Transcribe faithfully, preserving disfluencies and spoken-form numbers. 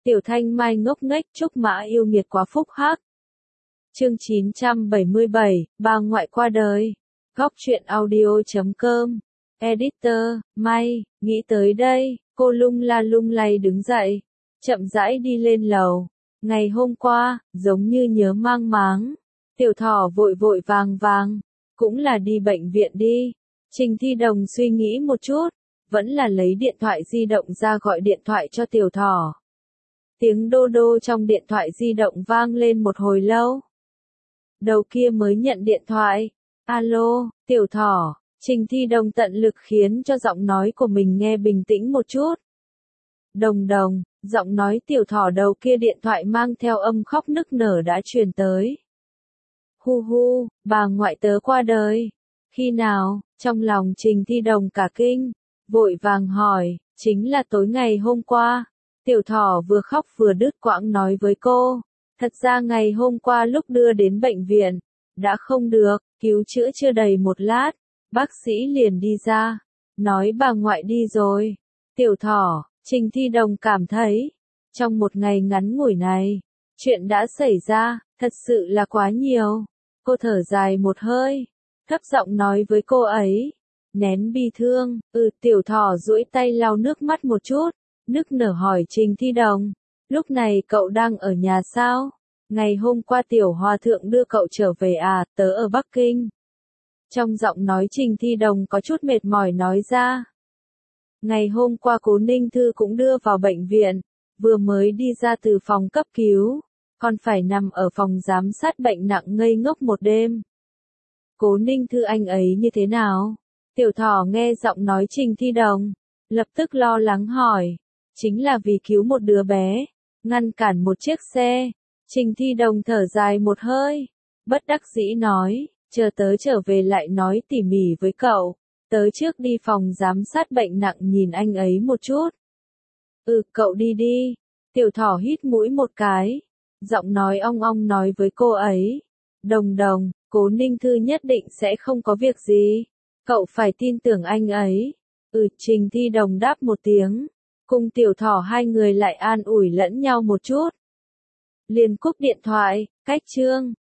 Tiểu Thanh Mai ngốc nghếch Trúc Mã yêu nghiệt quá phúc hắc. Chương chín trăm bảy mươi bảy, bà ngoại qua đời. Góc truyện audio chấm com. Editor, May, nghĩ tới đây, cô lung la lung lay đứng dậy, chậm rãi đi lên lầu. Ngày hôm qua, giống như nhớ mang máng, Tiểu Thỏ vội vội vàng vàng, cũng là đi bệnh viện đi. Trình Thi Đồng suy nghĩ một chút, vẫn là lấy điện thoại di động ra gọi điện thoại cho Tiểu Thỏ. Tiếng đô đô trong điện thoại di động vang lên một hồi lâu. Đầu kia mới nhận điện thoại. Alo, Tiểu Thỏ. Trình Thi Đồng tận lực khiến cho giọng nói của mình nghe bình tĩnh một chút. Đồng đồng, giọng nói Tiểu Thỏ đầu kia điện thoại mang theo âm khóc nức nở đã truyền tới. Hu hu, bà ngoại tớ qua đời. Khi nào? Trong lòng Trình Thi Đồng cả kinh, vội vàng hỏi, chính là tối ngày hôm qua. Tiểu Thỏ vừa khóc vừa đứt quãng nói với cô, thật ra ngày hôm qua lúc đưa đến bệnh viện, đã không được, cứu chữa chưa đầy một lát, bác sĩ liền đi ra, nói bà ngoại đi rồi. Tiểu Thỏ, Trình Thi Đồng cảm thấy, trong một ngày ngắn ngủi này, chuyện đã xảy ra, thật sự là quá nhiều. Cô thở dài một hơi, thấp giọng nói với cô ấy, nén bi thương. Ừ, Tiểu Thỏ duỗi tay lau nước mắt một chút, nức nở hỏi Trình Thi Đồng, lúc này cậu đang ở nhà sao? Ngày hôm qua Tiểu Hòa Thượng đưa cậu trở về à, tớ ở Bắc Kinh. Trong giọng nói Trình Thi Đồng có chút mệt mỏi nói ra. Ngày hôm qua Cố Ninh Thư cũng đưa vào bệnh viện, vừa mới đi ra từ phòng cấp cứu, còn phải nằm ở phòng giám sát bệnh nặng ngây ngốc một đêm. Cố Ninh Thư anh ấy như thế nào? Tiểu Thỏ nghe giọng nói Trình Thi Đồng, lập tức lo lắng hỏi. Chính là vì cứu một đứa bé, ngăn cản một chiếc xe. Trình Thi Đồng thở dài một hơi, bất đắc dĩ nói, chờ tớ trở về lại nói tỉ mỉ với cậu, tớ trước đi phòng giám sát bệnh nặng nhìn anh ấy một chút. Ừ, cậu đi đi. Tiểu Thỏ hít mũi một cái, giọng nói ong ong nói với cô ấy, Đồng Đồng, Cố Ninh Thư nhất định sẽ không có việc gì, cậu phải tin tưởng anh ấy. Ừ, Trình Thi Đồng đáp một tiếng, cùng Tiểu Thỏ hai người lại an ủi lẫn nhau một chút. Liền cúp điện thoại, cách chương.